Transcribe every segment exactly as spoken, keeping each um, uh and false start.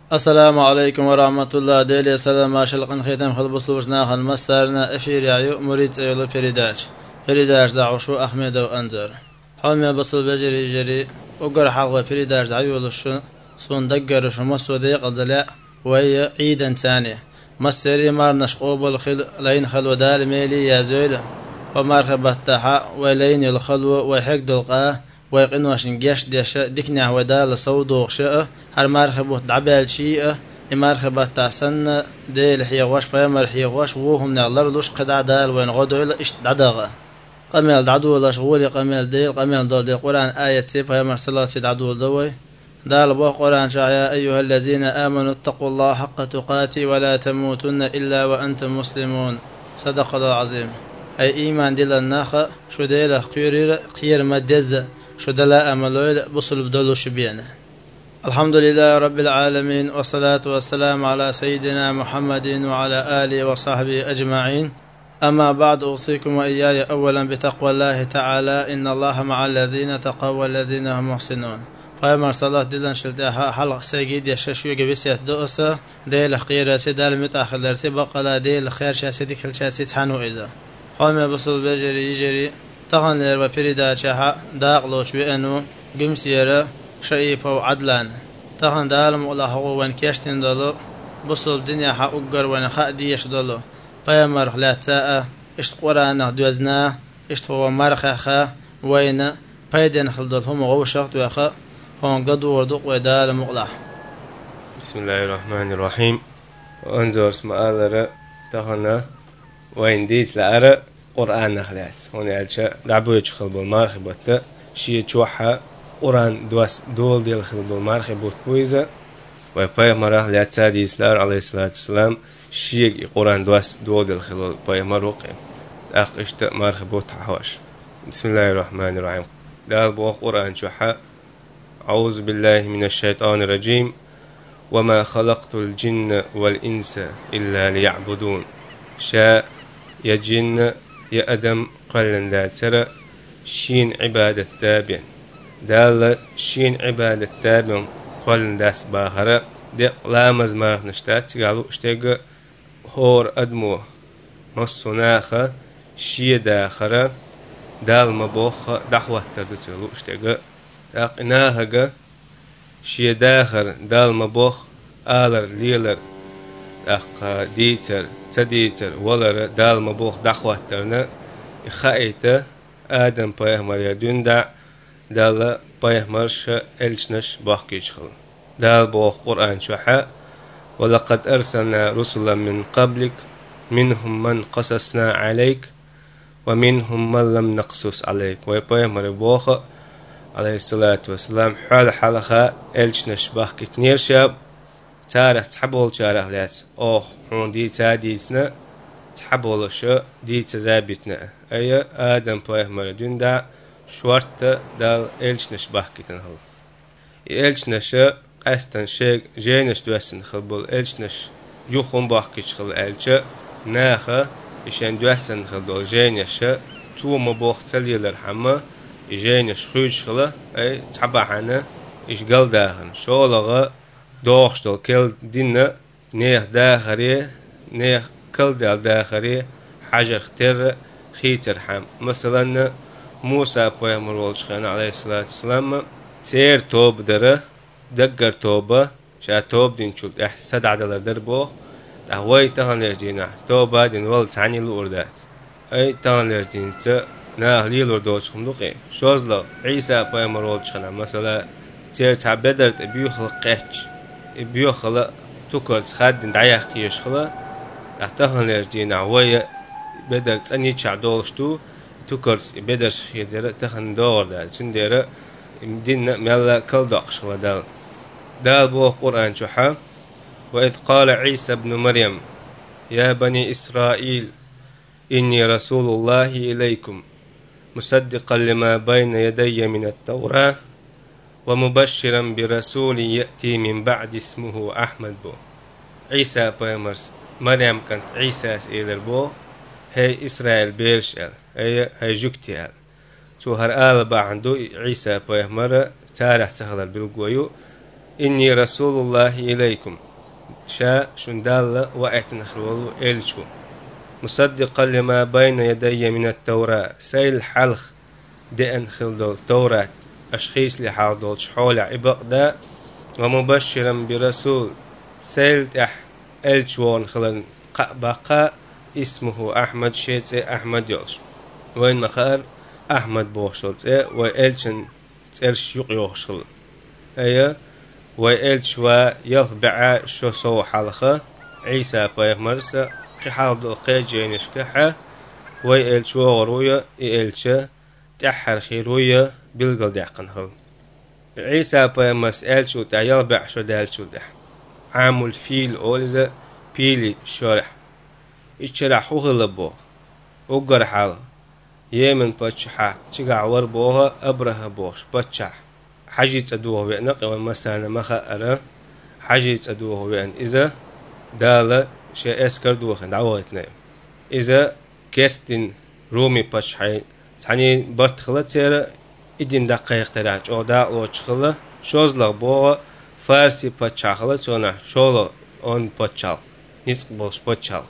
السلام عليكم ورحمة الله ديلي السلام ما شلقن ختم خل بصلوشنا خل مسارنا أفير يعيو مريد أيلو بريداش بريداش دعو شو أحمد وأنزر حومي بصل بجري جري وقر حلقة بريداش دعيو لشو صون دقر شو مسو ديق الدلاء وهي عيدا ثاني مسيري مار نشقوب الخل لين خلو دال ميلي يا زول ومارخبة تحا ولين الخلو ويحق دلقاه ويقين واشن جيش ديش ديكنا ودال صودو خشاء هر مرخبة دعبال شيء مرخبة تحسن ديل حيغواش بيمر حيغواش وهم نعلرلوش قدع دال وين غدو إلا إش دعدغة قميل دعدو ولا شغولي قميل ديل قميل دول ديل قرآن آية سيب بيمر صلاة دعدو دوي دال بو قرآن شايا أيها الذين آمنوا اتقوا الله حق تقاتي ولا تموتن إلا وأنتم مسلمون صدق الله العظيم أي إيمان ديل الناخ شو ديل خير خير مدز شو دلا أملويل بصل بدلو شبينا. الحمد لله رب العالمين والصلاة والسلام على سيدنا محمد وعلى آله وصحبه أجمعين. أما بعد أوصيكم وإياي أولا بتقوى الله تعالى إن الله مع الذين تقوا والذين هم محسنون. فأمر صلاة دلن شلتها حلق سيجيد يششوي قبسيت دوسة ديل خير سيدال متأخر سبق ديل خير شاسيدي كل شاسيد حنو إذا حومي بصل بجري يجري تغن لير وبريدا شها داقلوش بأنو قمسيرة شئيفة وعدلان تغن دالم ولا حقو وان كيشتن دلو بصل الدنيا حق أقر وان خاء ديش دلو بيامر لا تاء اشت قرآن دوزنا اشت هو مرخخة وين بيدن خلدلهم وغوشخت ويخاء هون قد وردوق ويدالم وقلع. بسم الله الرحمن الرحيم. وانزور اسم آذر تغن وين ديت لأرى قرآن نخلات هون يالشا دعبو يتشخل بالمارخبة شي تشوحها قرآن دوس دول ديال خل بالمارخبة بويزة ويبايا مراه لاتسادي إسلام عليه الصلاة والسلام شي قرآن دوس دول ديال خل بايا مروقي أخ اشتاق مارخبة تحواش. بسم الله الرحمن الرحيم. دال بو قرآن شوحها أعوذ بالله من الشيطان الرجيم وما خلقت الجن والإنس إلا ليعبدون شاء يجن يا أدم قلن دال سرى شين عبادة تابع دال شين عبادة تابع قلن داس باهرة دق لامز مارخ نشتات قالوا اشتاق هور أدمو مصناخة شي داخرة دال مبوخ دحوة تردتلو اشتاق اقناهق شي داخر دال مبوخ آلر ليلر أخ ديتر تديتر ولر دال مبوخ دحوة ترنا خايته آدم بيهمر يدون دع دال بيهمرش إلشنش باقيش خل دال بوخ قرآن شوحة ولقد أرسلنا رسلا من قبلك منهم من قصصنا عليك ومنهم من لم نقصص عليك ويبيهمر بوخ عليه الصلاة والسلام حال حلقة إلشنش باقي تنير شاب تاريخ تحبول تاريخ لات أوه هون دي تاديتنا تحبول شو دي تزابتنا أي آدم بيهمر دون دا شورت دال إلش نشبه كتنهل إلش نش أستن شيء جينش دوسن خلبول إلش نش يخون باقيش خل إلش ناخه إشان دوسن خلبول جينش تو مبوخ سليل الحما جينش خوش خلا أي تحبه حنا إيش قل داخن شو لغة دوخشتل كل دينا نيخ داخري نيخ كل دال داخري حجر ختر خيتر حم مثلا موسى بيامر والشخان عليه الصلاة والسلام تير توب دره دقر توبة شا توب دين شلت اح سدع دلر دربو اهوي تهن لرجينا توبة دين والد عني الوردات اي تهن لرجين تا ناه ليلور دوش خمدوقي شوزلا عيسى بيامر والشخان مثلا تير تعبدرت بيوخل قيتش بيوخل تكرز خاد دعيا قيش خلا احتهن لرجينا هوي بدر تاني تشعدولشتو تكرز بدرش يدر تهن دور دال سندير دين ملا كل دقش خلا دال دال بو قرآن شوحا وإذ قال عيسى ابن مريم يا بني إسرائيل إني رسول الله إليكم مصدقا لما بين يدي من التوراة ومبشرا برسول يأتي من بعد اسمه أحمد بو عيسى بيمرس مريم كانت عيسى إلى بو هي إسرائيل بيرشل هي هي جوكتيال تو هر آل با عندو عيسى بيمر تاريخ سهل بالقويو إني رسول الله إليكم شا شندال وقتنا خلول إلشو مصدقا لما بين يدي من التوراة سيل حلخ دئن خلدول توراة أشخيص لحاضول شحول عبقدا ومبشرا برسول سيل تح إلشوان خلن بقى اسمه أحمد شيت أحمد يوش وين مخار أحمد بوشلت وإلشن ترش يقيوشل أيه وإلش ويلبع شو سو حلقة عيسى بيغمرس قحال القيجين يشكحة وإلش وغروية إلش تحر خيروية بالقل دعقنه عيسى بيغمرس إلش وتا يلبع شو دالشو ده عامل فيل أولزة بيلي شرح إشرحوه لبو وقر حال يمن بتشحة تجع وربوها أبره بوش بتشح حاجة تدوه بأن قوام مثلا ما خأره حاجة تدوه بأن إذا دالة شيء أسكر دوه دعوتنا إذا كستين رومي بتشحين يعني برتخلت سير إدين دقيق تراج أو دا لو تخلا شوزلا بوه فارسي بتشخلا تونا شولا أون بتشال نسبوش بتشال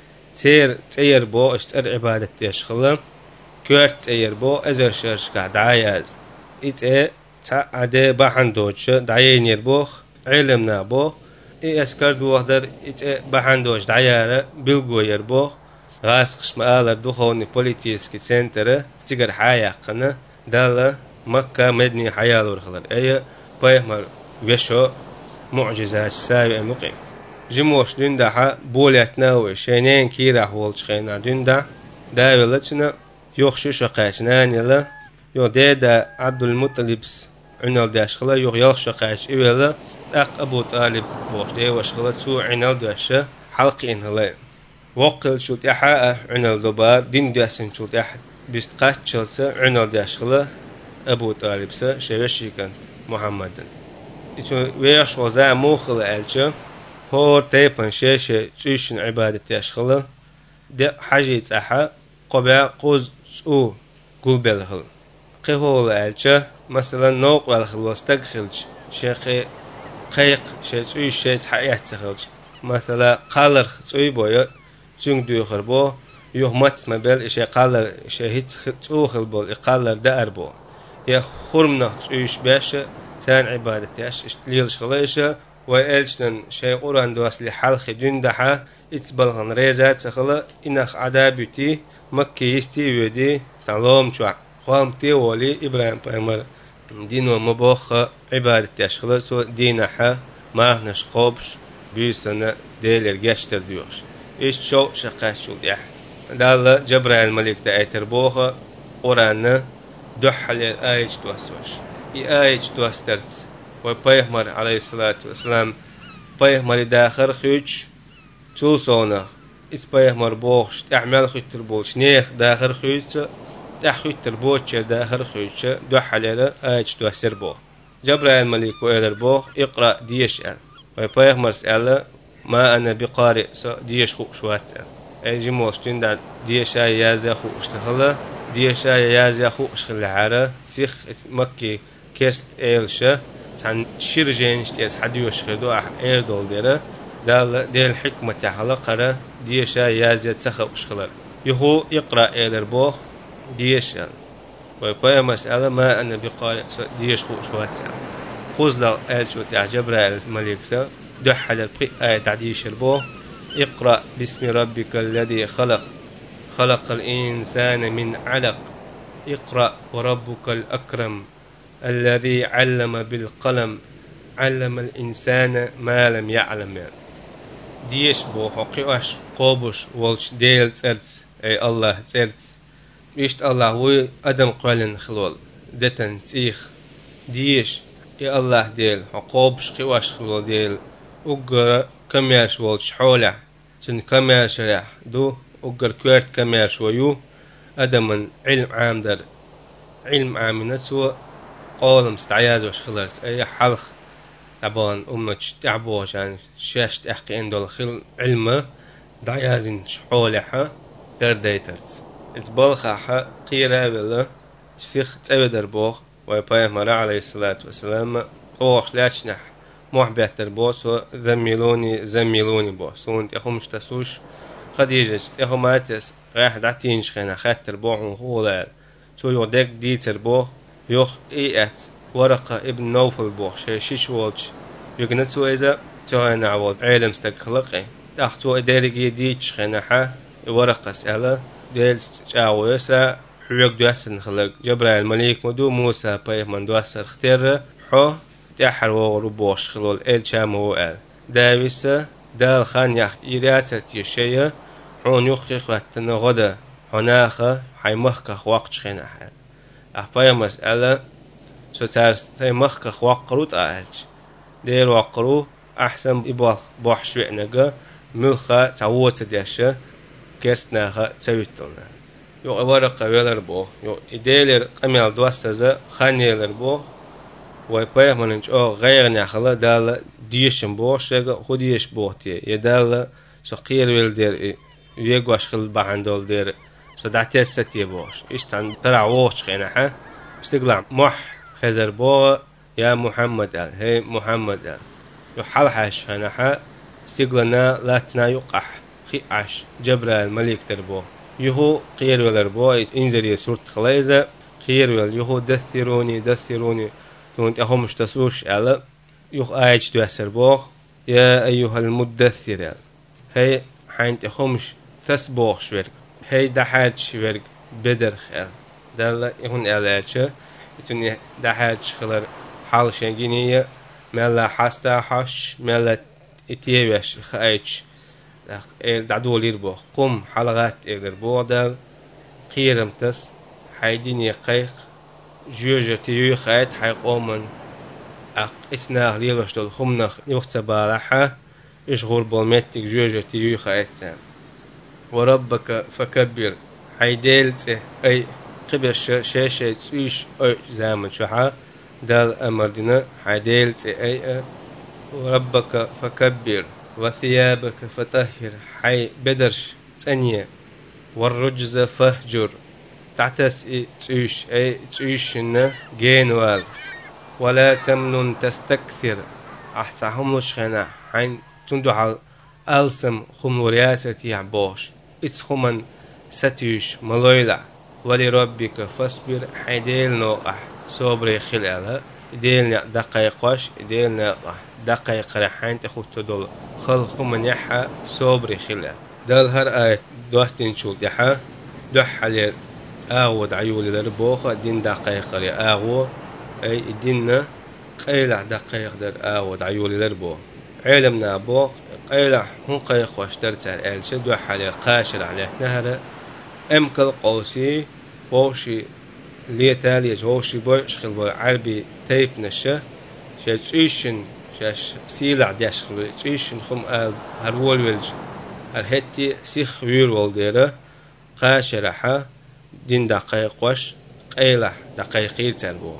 سير سير بو اشتر عبادة تشخلا كورت سير بو أزر شرش قاعد عايز إيه تا عده بحن دوش دعين يربوخ علمنا بو إيه أسكر دو وحدر إيه بحن دوش دعيارة بلغو يربوخ غاسقش مآلر دوخوني بوليتيسكي سنتر تيجر حياقنا دالة مكة مدني حيال ورخلر أيه بايهمر وشو معجزات ساوي المقيم جموش دون دحا بوليتنا وشينين كيرا والش خينا دون دا داولتنا يوخشو شقاشنا نيلا يو ديدا عبد المطلبس عنال داشخلا يو يلخ شقاش إيولا أق أبو طالب بوش دي وشخلا تو عنال داشا حلقي إنهلا وقل شلت إحاء عنال دبار دين داسن شلت إحد بستقاش شلت عنال داشخلا أبو طالب سا شوشي كانت محمدا إتو ويش وزا موخل ألشا هور تيبان شاشة تشيشن عبادة داشخلا دي حاجة أحا قبع قوز سو قلب الخل قهول ألشا مثلا نوق والخل واستقخلج شيخي قيق شيء تسوي شيء حياة تخرج مثلا قالر تسوي بويا جنگ دوخر بو يهمت مبل شيء قالر شيء هيت تسوخل بو قالر دار بو يا خرمنا تسويش باش سان عبادتياش اشتليل شغليشة وإلشن شيء قران دواسلي حلخ دندحة اتبلغن ريزات سخلا إنخ عدابتي مكي يستي ودي تعلوم شوع قامتي ولي إبراهيم بأمر دين ومبوخ عبادة أشخاص سو دينها ما هنش قبش بيسنا ديل الجشتر ديوش إيش شو شقاش شو ديح دال جبرائيل الملك دا أتربوها قرانا دحل الآية توسوش الآية توسترس وبيهمر عليه الصلاة والسلام بيهمر داخل خيج توصونا إس بيهمر بوخش تعمل خيتر بوش نيخ داخل خيج تحوي تربوتش داخل خويتش دو حلالة آيش دو سربو جبرائيل الملك وإلر بوخ اقرأ ديش أل ويبايخ مرسألة ما أنا بقارئ ديش خو شوات أي جموش تندع ديش آي يازي خو اشتغل ديش آي يازي خو اشتغل عارة سيخ مكي كيست إيلشة تان شيرجين اشتيس حديو اشتغلو أح إير دول ديرة دال ديل الحكمة تحلا قرأ ديش آي يازي تسخب اشتغل يهو اقرأ إلر بوخ ديش ويبقى مسألة ما أنا بقارئ ديش خو شوات خذ آل شو تعجب الملك سا دحل البقي آية تعديش البو اقرأ باسم ربك الذي خلق خلق الإنسان من علق اقرأ وربك الأكرم الذي علم بالقلم علم الإنسان ما لم يعلم ديش بو حقيقش قوبش والش ديل ترتس أي الله ترتس بيشت الله هو أدم قالن خلول دتن تيخ ديش يا الله ديل عقوبش قواش خلول ديل وقر كميرش والش حوله سن كميرش راح دو وقر كويرت كميرش ويو أدم علم عام در علم عام نسوى قولم استعياز وش خلرس أي حلخ طبعا أمتش تعبوش يعني شاش تحكي عند الخل علمه دعيازين شحولها كرديترز اتبالخها قيرا بلا شيخ تبدر بوخ ويبايه مرا عليه الصلاة والسلام قوخ لاشنح محبتر بوس زميلوني زميلوني بوس وانت اخو مش تسوش خديجة اخو ماتس راح دعتين شخينا خاتر بوعون هو لا تو يودك ديتر بو يوخ ايات ورقة ابن نوفل بو شي شيش وولش يقنتسو اذا توهنا عوض علم استقلقي تاختو اداري ديت شخينا حا ورقة سألة ديل شاويسا حيوك دواسن خلق جبرائيل الملك مدو موسى بايه من دواسر اختير حو تحر وربوش خلول ال شامو ال داويسا دال خان يخ يراسة يشيا حون يخيخ واتنا غدا هناخا حيمخك وقت شخينا حال أحبايا مسألة سو تارس تيمخك وقروت أهلش دير وقرو أحسن إباخ بوح شوئناقا ملخا تعوت ديشا كيستناخا تسويتلنا يو ورقة ويلر بو يو إديلر قميل دواسزا خانيلر بو ويبايا مننج أو غير ناخلا دالا ديشن بو شاقا خوديش بوتي يدالا سو قير ويل دير يقواش خل باندول دير سو دعتي ستي بوش إشتان ترع ووش خيناحا استقلع مح خزر بو يا محمد آل هي محمد آل يو حالحاش خيناحا استقلنا لاتنا يقح خيعش جبرائيل الملك تربو يهو قير ويلر بو انزري سورة خليزة قير ويل يهو دثروني دثروني تونت أهو مش تسوش على يخ آيج دواسر بوخ يا أيها المدثر هي حينت أهو مش تسبوخ شورك هي دحاج شورك بدر خير دالا يهون علاجة يتوني دحاج خلر حال شنجينية ملا حاستا حش ملا اتيبش خايج دعدول يربوخ قم حلقات يربوخ دال قيرم تس حيديني قيق جوجة تيوي خايت حيقومن أق إسناغ ليلوش دول خمنخ يوخت بالحة إشغول بالمتك جوجة تيوي خايت سام وربك فكبر حيديلت أي قبل شاشة تسويش أي زامن شحا دال أمردنا حيديلت أي وربك فكبر وثيابك فطهر حي بدرش ثانية والرجز فهجر تعتس تسويش أي تسويشنا جينوال ولا تمنن تستكثر أحسهم لشخنا حين تندح ألسم خم ورياسة يعبوش إتخمن ستيش ملويلع ولربك فاصبر حيديل نوقح صبري خلالها ديلنا دقيق وش ديلنا دقيق رحين تخوت تدول خلق من يحا صبري خلال دال هر آية دوستين شو دحا دح على أعود عيولي لربوخة دين دقيق لي أعو أي ديننا قيلع دقيق در أعود عيولي لربوخ علمنا بوخ قيلع هون قيق وش درسال ألش دح على قاشر على نهر أمكل قوسي ووشي ليه تالي جوشي بوش خل بو عربي تيب نشة شاش إيشن شاش سيلع داش خل إيشن خم آل هرول ولج هرهتي سيخ وير والديرة قاشرحة دين دقيق وش قيلع دقيقير تربو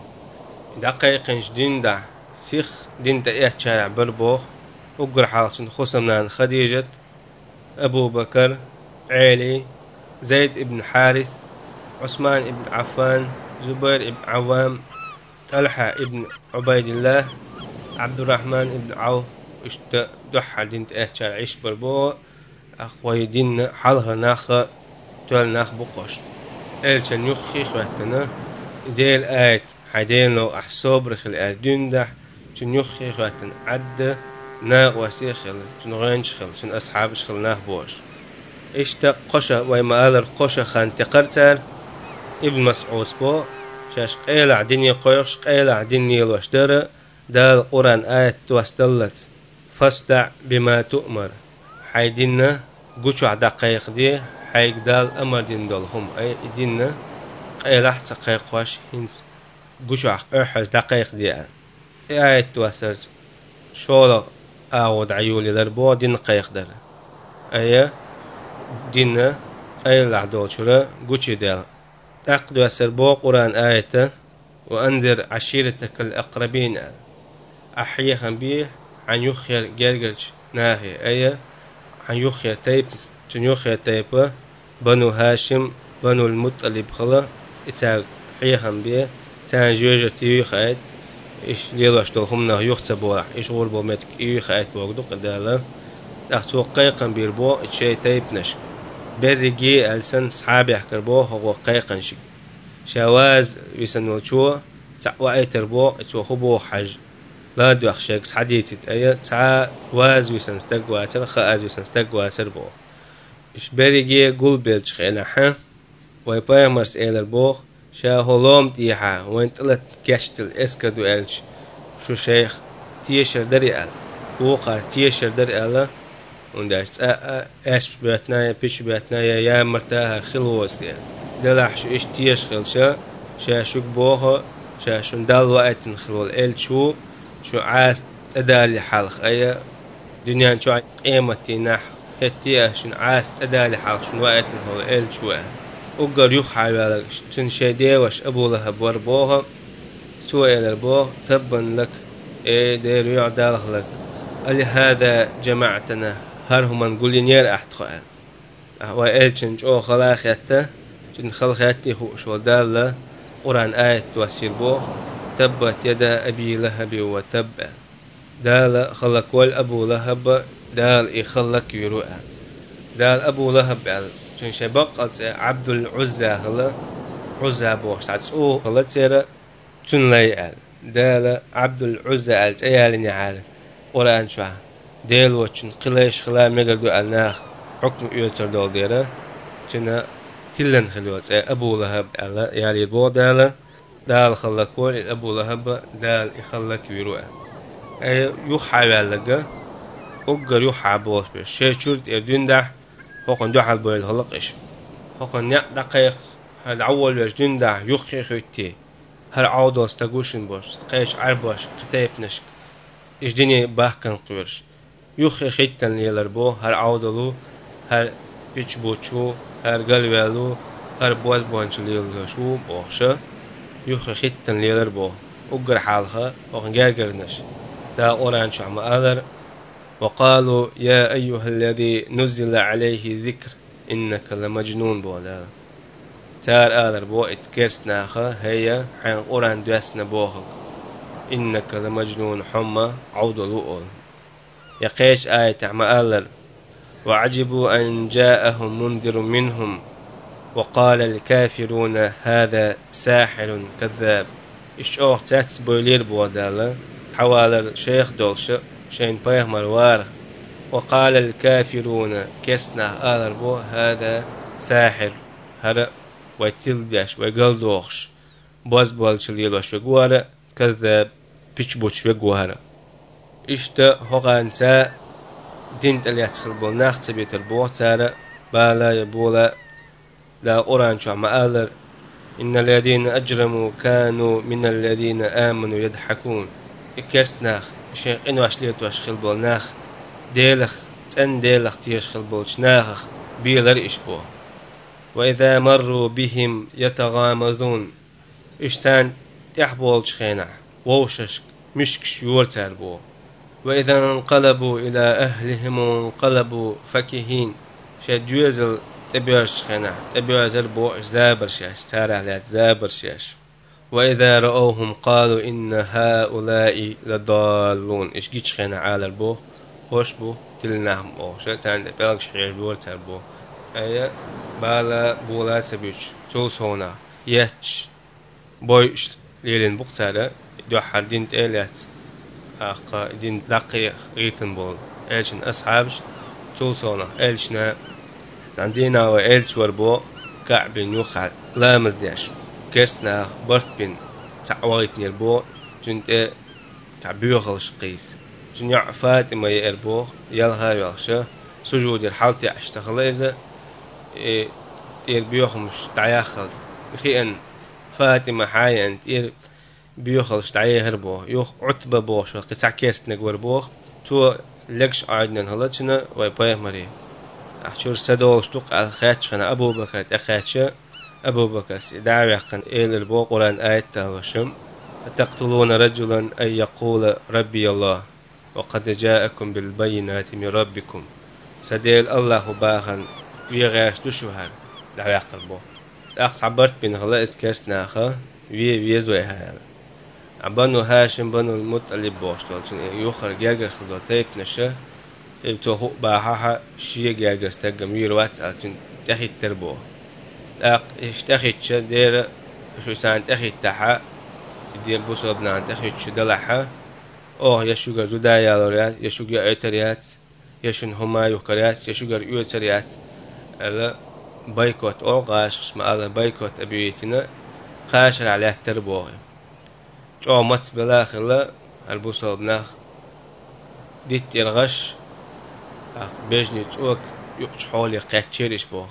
دقيقنش دين دا سيخ دين دا إيه شارع بربو وقر حالة خصمنا خديجة أبو بكر علي زيد ابن حارث عثمان ابن عفان زبير ابن عوام طلحة ابن عبيد الله عبد الرحمن ابن عوف اشت دحى دينت اه شارع عيش بربو اخوي دين حلها ناخ تول ناخ بقوش الشن يخي خواتنا ديل آيت حدين لو احسوب رخل ادين ده تن يخي خواتنا عد ناغ وسيخل تن غينش خل تن اصحاب شخل ناخ بوش اشت قشة ويما قال قشة خان تقرتر ابن مسعود بو شاش قيلع دنيا قيقش قيلع دنيا الوشدرة دا القرآن آية توستلت فاصدع بما تؤمر حيدنا قشع دقيق دي حيق دال أمر دين دولهم أي دينا قيلع تقيق واش هنس قشع أحس دقيق دي آية توستلت شولغ أعود عيولي لربو دين قيق در أي دينا قيلع دول شرا قشع دال تقدو سربو قرآن آية وأنذر عشيرتك الأقربين أحيها بيه عن يخير جرجرج ناهي آية عن يخير تيب تن يخير تيب بنو هاشم بنو المطلب خلا إتاق حيها بيه تان جوجة تيوخيت إيش ليلوش دلهم نه يخت بوح إيش غور بومتك إيه خايت بوجدو قداله أختو قيقن بيربو شيء تيب نش برجي ألسن صحابي حكربو هو قيقن شي شواز يسنوشوا تعوى تربو اتو خبو حج لا دو أخشيكس حديثة أي تع واز يسنستق واتر خاز يسنستق واتر بو إيش برجي قول بيلش خينا ح ويبايمرس إلر بو شا هولوم تيها وين طلت كشتل اسكدو إلش شو شيخ تيشر دري ال وقار تيشر دري ال ونداش اش بيتنايا بيش بيتنايا يا مرتاها خلوص يعني دلح شو ايش تيش خلشا شا شو بوها شا شو ندال وقت نخلول ال شو شو عاس تدالي حلق اي دنيا شو قيمتي نح هتيه شو عاس تدالي حلق شو وقت نخلول ال شو وقر يخ على تنشدي وش أبو لهب وربوها سوى إلى البوه تبا لك إيه دير يعدال لك قال هذا جماعتنا هرهم نقول نير أحد خال وإلشن جو خلاخ يته جن خلق يته هو شو دال قرآن آية توسير بوه تبت يدا أبي لهب وتب دال خلق والأبو لهب دال يخلق يروء دال أبو لهب شن شبق عبد العزى هلا عزى بوش تعسو هلا ترى شن ليال دال عبد العزى قالت أيالني عارف قرآن شو ديل وشن قليش خلام نقدر أناخ حكم يوتر دول ديره شنا تلن خلوت أبو لهب على يالي بو دال دال خلق كل أبو لهب دال يخلق يروح أي يخاوي لقى أجر يخاوي بوش شيء شرط يدين ده هوكن دوحل بويل هلقش هوكن نق دقيق هل أول يجدين ده يخي خيتي هل عودة استجوشن باش قيش عرباش كتاب نشك إجديني باكن قيرش يخي خيتن ليلربو هل عودة له هل بيش بوشو هل قلبه هل بوز بوانش ليلشو بوشة يخي خيتن ليلربو أجر حالها هوكن جرجرنش دا أوران شو عم أقدر وقالوا يا أيها الذي نزل عليه ذكر إنك لمجنون بولا تار آدر بو اتكرسنا خا هي حين قران دوسنا بوه إنك لمجنون حمى عود الوؤل يقيش آية عما آلر وعجبوا أن جاءهم منذر منهم وقال الكافرون هذا ساحر كذاب إيش أوه تاتس بولير بودالا حوالر شيخ دولش شين بيه مروار وقال الكافرون كسنا آلر بو هذا ساحر هر ويتلبيش ويقلدوخش باز بالش ليلوش وقوارا كذاب بيشبوش وقوارا إشتا هغانتا دينت اللي يتخل بول ناخت بيتر بو تارا بالا يبولا لا أورانشو عما آلر إن الذين أجرموا كانوا من الذين آمنوا يضحكون إكسناخ شيخ إنو أشليت وأشخل بول ناخ ديلخ تن ديلخ تيشخل بول شناخ بيلر إشبو وإذا مروا بهم يتغامزون إشتان تحبول شخينا ووشش مشكش يورتر بو وإذا انقلبوا إلى أهلهم انقلبوا فكهين شديوزل تبيوش شخينا تبيوزل بو زابر شاش تارع لات زابر شاش وإذا رأوهم قالوا إن هؤلاء لضالون إيش جيت شخينا على البو خوش بو تلناهم بو شتان بلغ شخير بورتر بو أي بالا بولا سبيش تولس هنا يتش بويش ليلين بقتالا دوحر دين تأليات أخا دين دقيق غيتن بول إلشن أصحابش تولس هنا إلشنا عندنا وإلش وربو كعب يوخال لا مزديش كسنا برت بين تعويت نيربو جنت تعبيوخ الشقيس جنيع فاتمة يربو يلها يلشة سجود الحالتي أشتغل إذا إيه بيوخ مش تعياخل خيئن فاتمة حاية أنت إيه بيوخل تعيه هربو يوخ عتبة بوش وقتع كيست نقور بوخ تو لقش عادنا هلتشنا ويبايه مري أحشور سدول شتوق على خاتش خنا أبو بكر أخاتشة أبو بكر دعوة قن إلى البو قرآن آية تهوشم تقتلون رجلا أن يقول ربي الله وقد جاءكم بالبينات من ربكم سديل الله باخن ويغاش دشوهر دعوة قلبو أخ عبرت بين هلا إسكاس ناخا وي ويزوي هذا بنو هاشم بنو المطلب بوشتول يخر جرجر خدول تيب نشة بتوه باها شيء جرجر استجم يروات أتون تأخذ تربو أق اشتأخذ شة دير شو سان تأخذ تحا دير بوسو بنان تأخذ شو دلحة أوه يشوجر جدايا لوريات يشوجر عتريات يشون هما يكريات يشوجر يوتريات على بايكوت أو قاش اسمه على بايكوت أبيتنا قاشر عليه تربو جو مت بلاخلا البوسو بناخ ديت يرغش بيجني توك يقش حولي قاتشيرش بو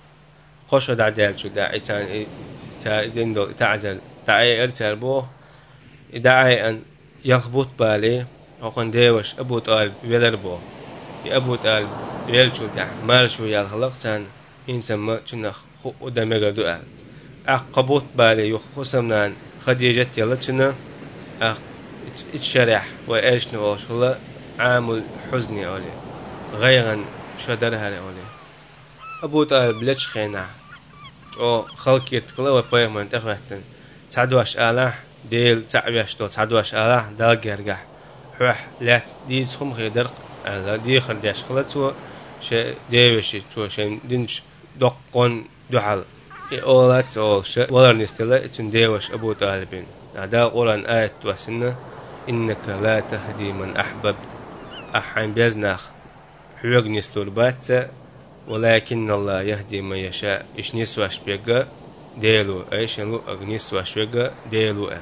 خوش دعدال شو داعي تان تا ديندو تعزل تعي ارتر بو داعي ان يخبط بالي وقن ديوش ابو طالب ويلر بو ابو طالب ويل شو داع مال شو يال خلق سان ينسمى تنخ قدامي دؤال عقبوت بالي يخصمنان خديجة يلا تنا أخ اتشرح وإيش نقول شو عامل حزني أولي غيرا شدرها لأولي أبو طالب ليش خينا أو خلق يتقلوا وبيه من تفهتن تعدوش آله ديل تعبيش تو تعدوش آله دال جرجح روح لا دي تخم خيدر على دي خرداش خلتو شيء ديوشي تو شيء دينش دقون دحل أولات أول شيء ولا نستلا تنديوش أبو طالبين هذا قرآن آية وسنة إنك لا تهدي من أحببت أحين بيزناخ حوق نسلو البات ولكن الله يهدي من يشاء إيش نسواش بيجا ديلو إيش نلو أغنيسواش بيجا ديلو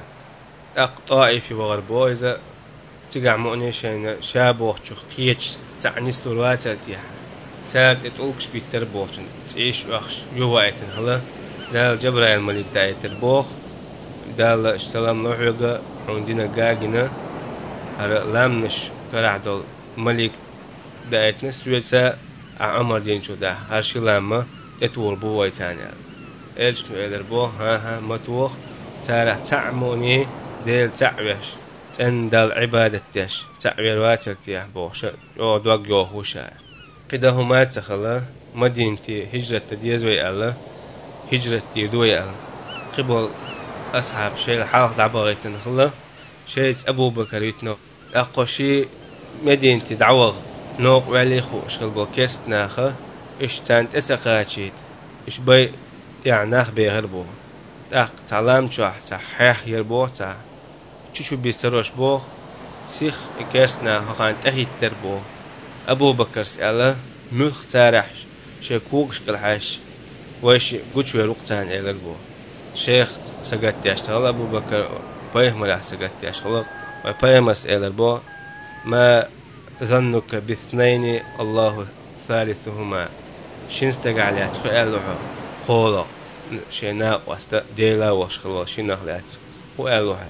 أقطاعي في وغربو إذا تقع مؤنيشين شابوخ شخ كيتش تاع نسلو البات تيح سارت تقولكش بيتربوتن تعيش وأخش يوائتن هلا دال جبرائيل الملك داية تربوخ دال اشتلام نوحيقا عندنا قاقنا هر لامنش كرعدول ملك دايتنا سويتسا عمر دين شو ده هرشي لامة يتور بووي تاني إلش مئلر بو ها ها متوخ تارح تعموني ديل تعوش تن دال عبادة تيش تعوير واتر تيح بوش او دوق يوهوشا قده هما تخلا مدينتي هجرة تديزوي ألا هجرة تيدوي ألا قبل أصحاب شيء الحالة دعبغيتن خلا شيء أبو بكر يتنو أقو شيء مدينتي دعوغ نوق وعلي خو شغل بوكيست ناخه إيش تانت إساقاتشيت إيش بي تعناخ بيغربو تاق تعلام شوح صحيح يربو تا تشو بيستروش بو سيخ إكيسنا هقان تهي تربو أبو بكر سأله ملخ تارح شيكوكش كالحاش ويش قوش ويروقتان إلى البو شيخ سقط يشتغل أبو بكر بيه ملح سقط يشتغل وبيه مسألة البو ما ظنك باثنين الله ثالثهما شنستقع عليها تخيل له قولا شيناء واستا ديلا وشخلا شيناء لات وقال له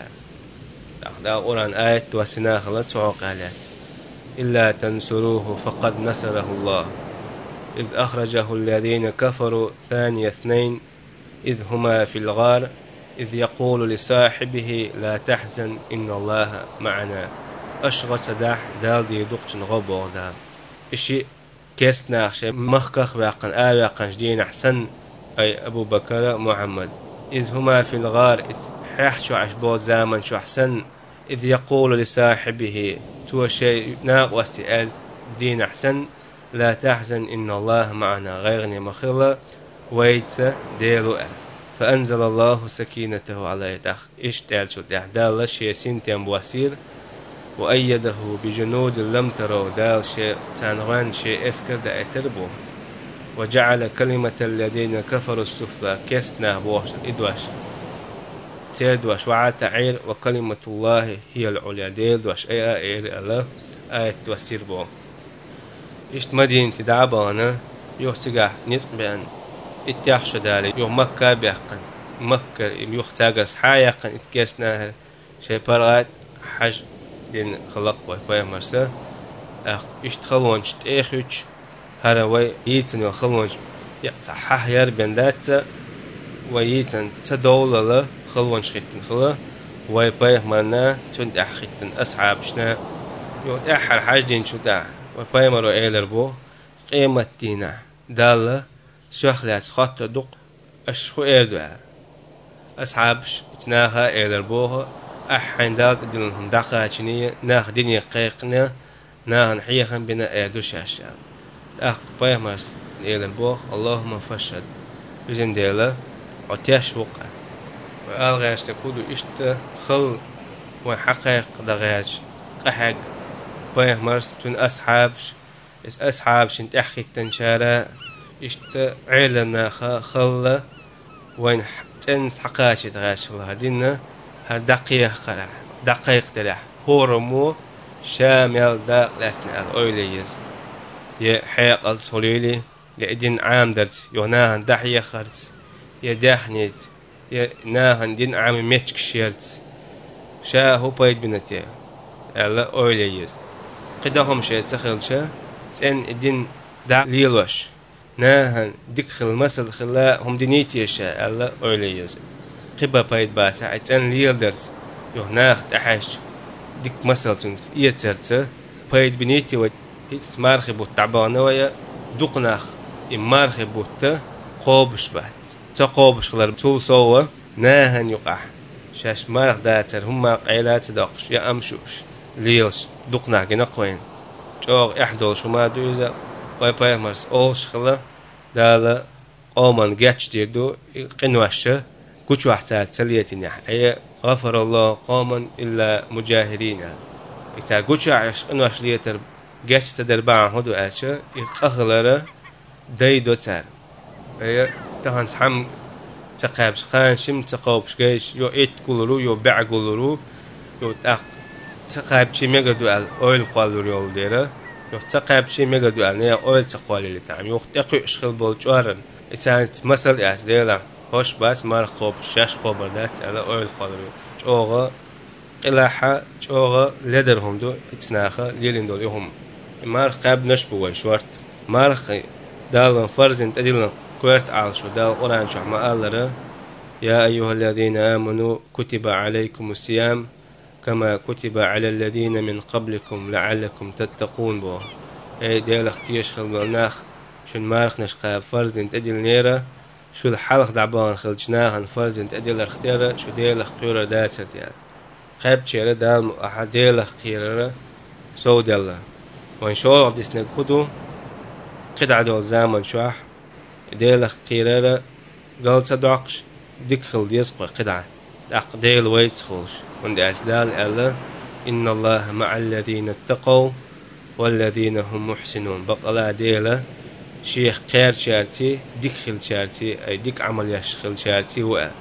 دا قرآن آية وسناء خلا تعوق عليها إلا تنصروه فقد نصره الله إذ أخرجه الذين كفروا ثاني اثنين إذ هما في الغار إذ يقول لصاحبه لا تحزن إن الله معنا أشغط داح دال دي دقت غبو دال إشي كيسنا شيء مخكخ واقن آل واقن جدين أحسن أي أبو بكر محمد إذ هما في الغار إذ حيح شو عشبوت زامن شو أحسن إذ يقول لصاحبه تو شيء ناقوس آل دين أحسن لا تحزن إن الله معنا غيرني مخلة ويتس ديلو آل فأنزل الله سكينته على يتخ إيش تال شو تحدال شيء سنتين بواسير وأيده بجنود لم تروا دال شيء تانغان شيء اسكر دا اتربو وجعل كلمة الذين كفروا السفلى كسنا بوش إدواش تيدواش وعات عير وكلمة الله هي العليا ديدواش أي آير الله آية توسير بو إشت مدينة دعبانا يوحتقع نتبعن اتياخش دالي يوح مكة بيحقن مكة يوح تاقس حايقن اتكسنا شيء برغات حج دين خلق باي باي مرسا اخ اشتخلونش تاخوش هروي يتن وخلونش يصحح ير بندات ويتن تدولة خلونش خيتن خلا واي باي مرنا تند اخيتن اصحاب شنا يوت احر حاج دين شو دا واي باي مرو ايلر بو قيمة دينا دالة شخلات خط دق اش خو ايردو اصحابش اتناها ايلر بوها أحين دال دلهم دقاتني ناخ دنيا قيقنا ناخ نحيخن بنا أدوش عشان أخ بيمرس إلى البوخ اللهم فشد بزن ديلا عتيش وقع وألغاش تقولوا إشت خل وحقيق دغاش قحق بيمرس تون أصحابش إس أصحابش انت أخي تنشارا إشت عيلنا خل وين تنس حقاش دغاش الله دينا هر دقيقة خلا دقيقة تلاح هورمو شامل داق لسنا الأوليز يا حيق الصليلي يا دين عام درس يوناهن دحية خرس يا دحنيت يا ناهن دين عام ميتك شيرتس شا هو بايد بنتي ألا أوليز قدهم شيء تخل شا تن دين دع ليلوش ناهن ديك المسل خلا هم دينيتي شا ألا أوليز قبا بايد باسا تن ليل درس يوناه تحش ديك مسل تنس يترت بايد بنيتي و هيت مارخبو تعبانه ويا دقناخ إمارخبو تا قوبش بات تا قوبش خلر طول سوا ناهن يقع شاش مارخ داتر هما قيلات داقش يا أمشوش ليلش دقناخ جنقوين جوغ إحدول شما دوزا باي باي مرس أولش خلا دالا قومان جاتش ديردو قنواشة كوش واحتار تليتني أي غفر الله قوما إلا مجاهرين إذا كوش عش قنواش ليتر جاتش تدربع هدو أشة يقخلره دايدو تار أي تهان تحم تقابش خان شم تقابش جيش يو إيت كولرو يو بع كولرو يو تق تقابشي ميجا دوال أويل قالور يول ديره يو تقابشي ميجا دوال نيا أويل تقال اللي تعم يو تقي إشخل بالجوارن إذا مثل إيش ديلا هوش بس مارخ خوب شاش خوبر داست على أويل قالور جوغا قلاحة جوغا لدرهم دو إتناخا ليلين دول يهم مارخ قاب نشبو شورت مارخ دالن فرزن تدلن كويرت عالشو دال قرآن شو ما قال يا أيها الذين آمنوا كتب عليكم الصيام كما كتب على الذين من قبلكم لعلكم تتقون بو أي ديال اختيش خلبناخ شن مارخ نشقى فرزن تدل نيرة شو الحلق دعبان خلجناها فرزن تدل اختيرة شو ديال اختيرة داست يعني قاب تشيرة دال أحد ديال اختيرة سو ديال وإن شاء الله ديسنا كدو قدع دول زامن شوح ديل اختيرة قال صدقش ديك خل يسقى قدعة دق ديل ويس خلش وند أسدال ألا إن الله مع الذين اتقوا والذين هم محسنون بقى ديلا شيخ خير شارتي ديك خل شارتي أي ديك عمل يش خل شارتي و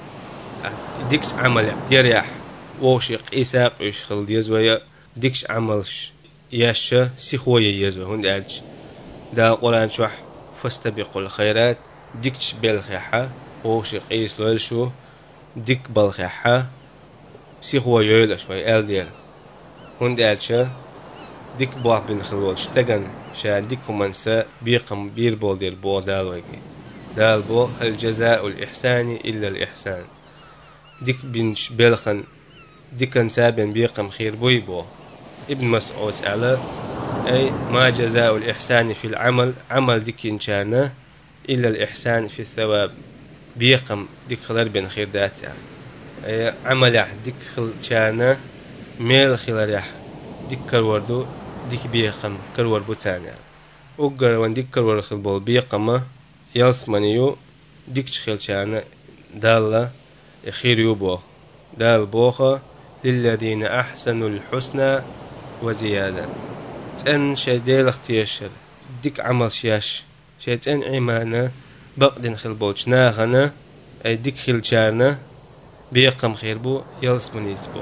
ديك عمل يريح وشيق إساق يش خل يزوي ديكش عملش يش سخوية يزوي هند ألش دا قرآن شوح فاستبقوا الخيرات ديكش بالخيحة وشيق إيس لولشو ديك بالخيحة سخوية يولش وي ألدير هند ألش ديك بوح بين خلول شتغن شا ديك منسى بيقم بير بول دير بو دال ويجي دال بو هل جزاء الإحسان إلا الإحسان ديك بنش بلخن ديك انسابن بيقم خير بوي بو ابن مسعود على أي ما جزاء الإحسان في العمل عمل ديك إنشانه إلا الإحسان في الثواب بيقم ديك خلال بين خير دات يعني أي عمل يح ديك خل شانه ميل خلال يح ديك كروردو ديك بيقم كرور بوتان يعني وقر وان ديك كرور خلبول بيقمه يلسمنيو ديك خل شانه دالله خير يوبو دال بوخه للذين أحسنوا الحسنى وزيادة تن شديل اختياشر ديك عمل شياش شيتن عمانة بقدن خلبوش ناغنا أي ديك خلشارنا بيقم خير بو يلسمنيز بو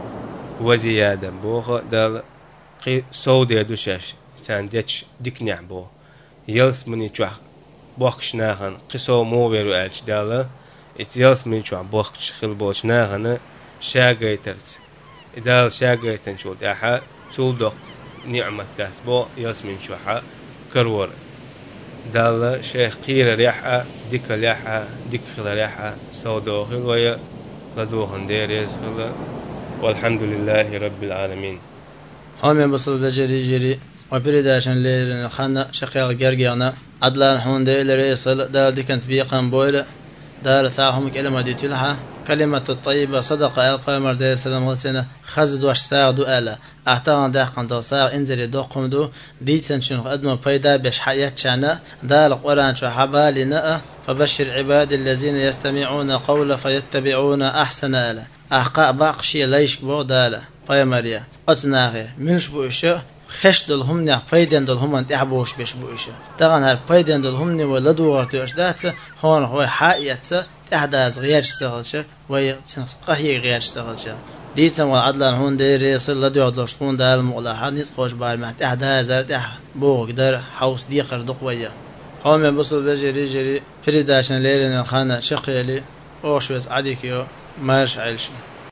وزيادة بوخ دال قي سودة دوشاش تان ديتش ديك نعبو يلسمني جوح بوخش ناغن قصو مو بيرو ألش دالا ات يلسمني جوح بوخش خلبوش ناغنا شاقيترت إدال شاقيتن شو داحا تولدق نعمة تاسبو ياسمين شوحا كرور دال شيخ قير ريحة ديك ريحة ديك خلا ريحة سودو خلوية لدوهن ديريز خلا والحمد لله رب العالمين هم بصل بجري جري وبرداشن ليرن خنا شقيق جرجانا عدلان حون ديل ريسل دال ديكنس بيقن بويل دار تعهم كلمة دي تلها كلمة الطيبة صدق القمر دي سلام غسنا خزد واش ساغ دو ألا أعتقد ده قندو ساغ انزل دو قمدو دي تنشن قدم بيدا بش حياة شانا دار القرآن شو حبا لنا فبشر عباد الذين يستمعون قول فيتبعون أحسن ألا أحقاء باقشي ليش بو دالا قيمريا أتناغي منش بوشة خش دلهم نه فایدن دلهم انت احبوش بش بوشه طبعا هر فایدن دلهم نه ولدو ورتوش دات هون هو حقيقة احداث غير شغلشه وي قهي غير شغلشه ديتم والعدلان هون ديري صل لدو دلشون دال مغلا نيت خوش بار محت احداث زرت بو قدر حوس دي قردق ويا هون بصل بجري جري فريداشن ليلن الخانه شقيلي اوشوس عديكيو مارش عيلش